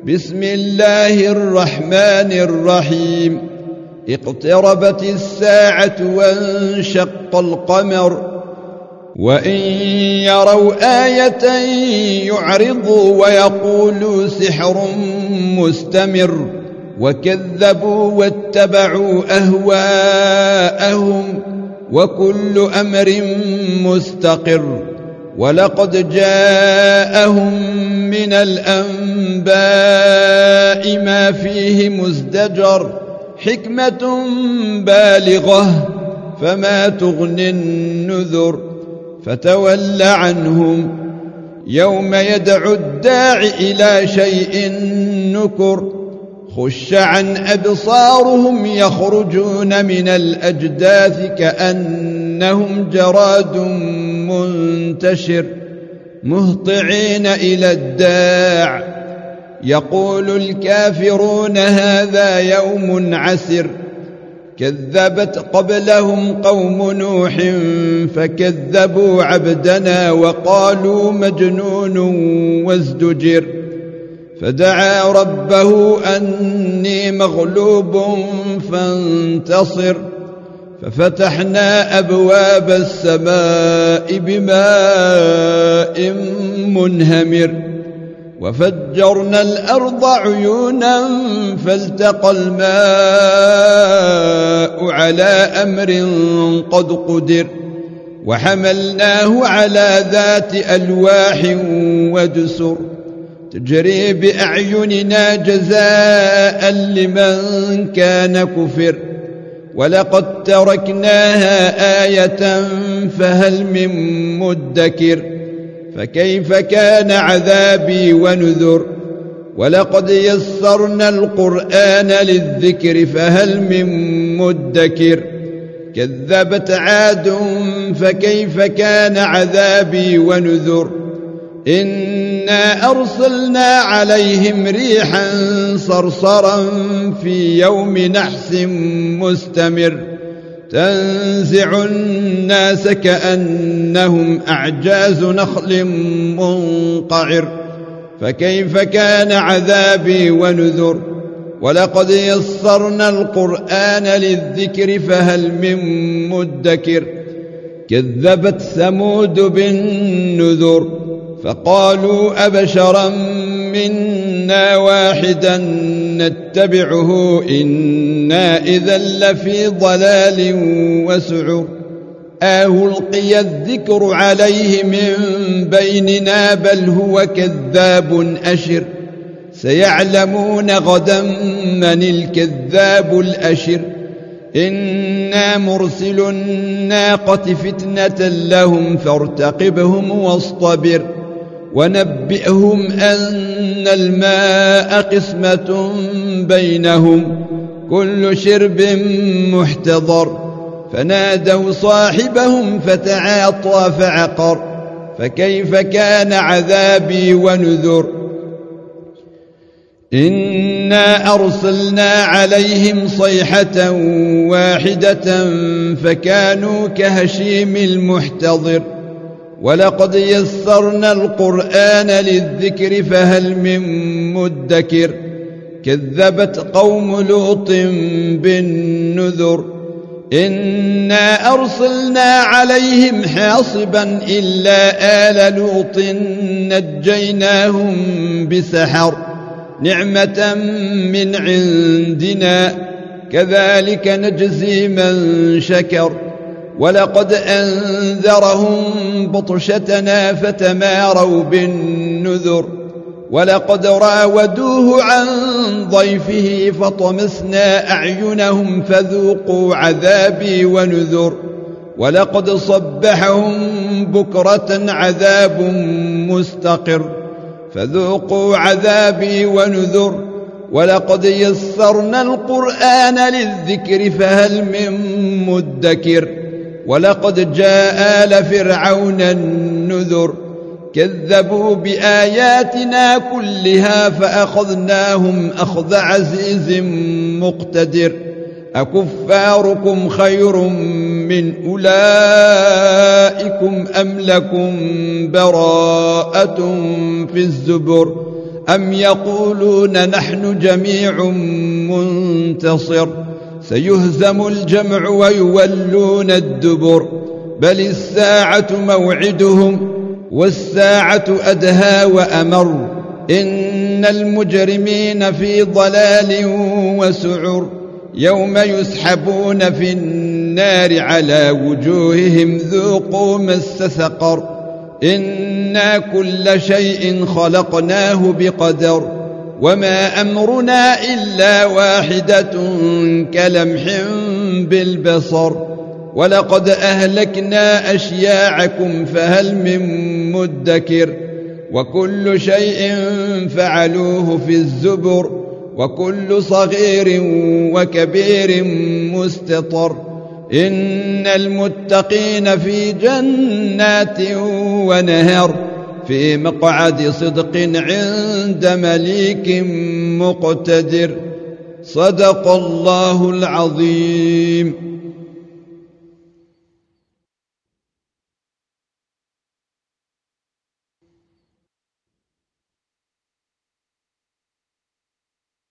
بسم الله الرحمن الرحيم. اقتربت الساعة وانشق القمر وإن يروا آية يعرضوا ويقولوا سحر مستمر وكذبوا واتبعوا أهواءهم وكل أمر مستقر. ولقد جاءهم من الأنباء ما فيه مزدجر حكمة بالغة فما تغني النذر. فتول عنهم يوم يدعو الداع إلى شيء نكر خش عن أبصارهم يخرجون من الأجداث كأنهم جراد منتشر مهطعين إلى الداع يقول الكافرون هذا يوم عسر. كذبت قبلهم قوم نوح فكذبوا عبدنا وقالوا مجنون وازدجر. فدعا ربه أني مغلوب فانتصر ففتحنا أبواب السماء بماء منهمر وفجرنا الأرض عيونا فالتقى الماء على أمر قد قدر. وحملناه على ذات ألواح ودسر تجري بأعيننا جزاء لمن كان كفر. ولقد تركناها آية فهل من مدكر. فكيف كان عذابي ونذر. ولقد يسرنا القرآن للذكر فهل من مدكر. كذبت عاد فكيف كان عذابي ونذر. إنا أرسلنا عليهم ريحا صرصرا في يوم نحس مستمر تنزع الناس كأنهم أعجاز نخل منقعر. فكيف كان عذابي ونذر. ولقد يسرنا القرآن للذكر فهل من مدكر. كذبت ثمود بالنذر فقالوا أبشرا منا واحدا نتبعه إنا إذا لفي ضلال وسعر. ألقي الذكر عليه من بيننا بل هو كذاب أشر. سيعلمون غدا من الكذاب الأشر. إنا مرسل الناقة فتنة لهم فارتقبهم واصطبر. ونبئهم أن الماء قسمة بينهم كل شرب محتضر. فنادوا صاحبهم فتعاطى فعقر. فكيف كان عذابي ونذر. إنا أرسلنا عليهم صيحة واحدة فكانوا كهشيم المحتضر. ولقد يسرنا القرآن للذكر فهل من مدكر. كذبت قوم لوط بالنذر. إنا أرسلنا عليهم حاصبا إلا آل لوط نجيناهم بسحر نعمة من عندنا كذلك نجزي من شكر. ولقد أنذرهم بطشتنا فتماروا بالنذر. ولقد راودوه عن ضيفه فطمسنا أعينهم فذوقوا عذابي ونذر. ولقد صبحهم بكرة عذاب مستقر فذوقوا عذابي ونذر. ولقد يسرنا القرآن للذكر فهل من مدكر. ولقد جاء آل فرعون النذر. كذبوا بآياتنا كلها فأخذناهم أخذ عزيز مقتدر. أكفاركم خير من أولئكم أم لكم براءة في الزبر أم يقولون نحن جميع منتصر سيهزم الجمع ويولون الدبر بل الساعة موعدهم والساعة أدهى وأمر إن المجرمين في ضلال وسعر يوم يسحبون في النار على وجوههم ذوقوا مس سقر إنا كل شيء خلقناه بقدر وما أمرنا إلا واحدة كلمح بالبصر ولقد أهلكنا أشياعكم فهل من مدكر وكل شيء فعلوه في الزبر وكل صغير وكبير مستطر إن المتقين في جنات ونهر في مقعد صدق عند مليك مقتدر صدق الله العظيم.